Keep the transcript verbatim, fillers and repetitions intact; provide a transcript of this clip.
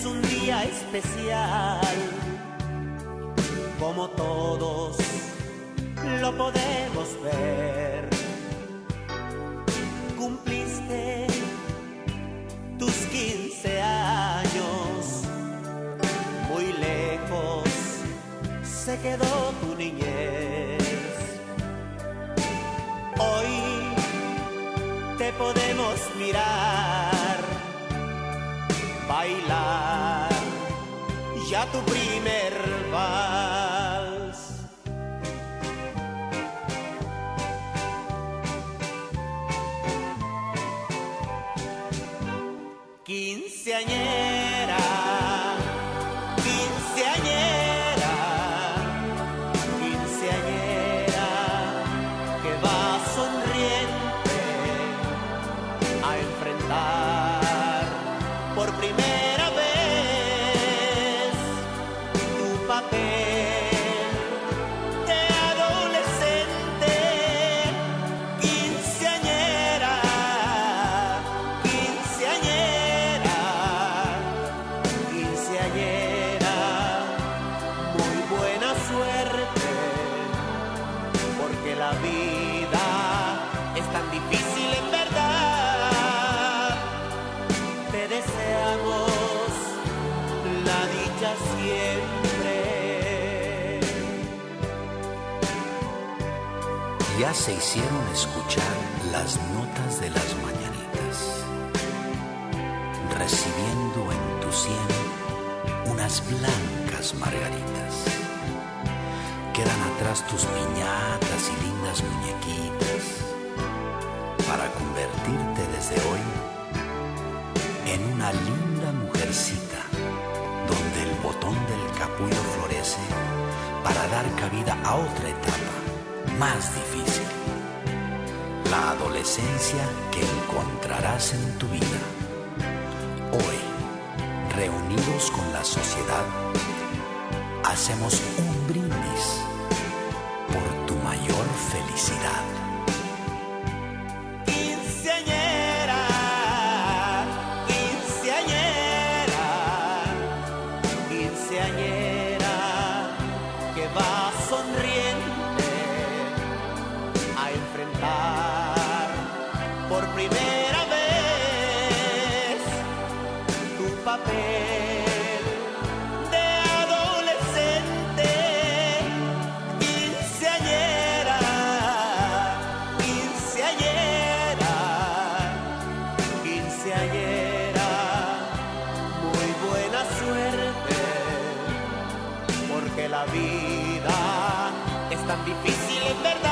es un día especial, como todos lo podemos ver. Cumpliste tus quince años, muy lejos se quedó tu niñez. Hoy te podemos mirar, bailar ya tu primer vals. Quinceañera, quinceañera, quinceañera, que va sonriente a enfrentar por primera vez tu papel de adolescente. Quinceañera, quinceañera, quinceañera, muy buena suerte, porque la vida es tan difícil en verdad. Te deseamos la dicha siempre. Ya se hicieron escuchar las notas de las mañanitas, recibiendo en tu sien unas blancas margaritas. Quedan atrás tus piñatas y lindas muñequitas, para convertirte desde hoy en una linda mujercita, donde el botón del capullo florece para dar cabida a otra etapa más difícil, la adolescencia que encontrarás en tu vida. Hoy, reunidos con la sociedad, hacemos un brindis por tu mayor felicidad. Quinceañera, quinceañera, quinceañera, que va sonriente a enfrentar por primera vez tu papel de adolescente. Quinceañera, quinceañera, quinceañera, muy buena suerte, porque la vida es tan difícil en verdad.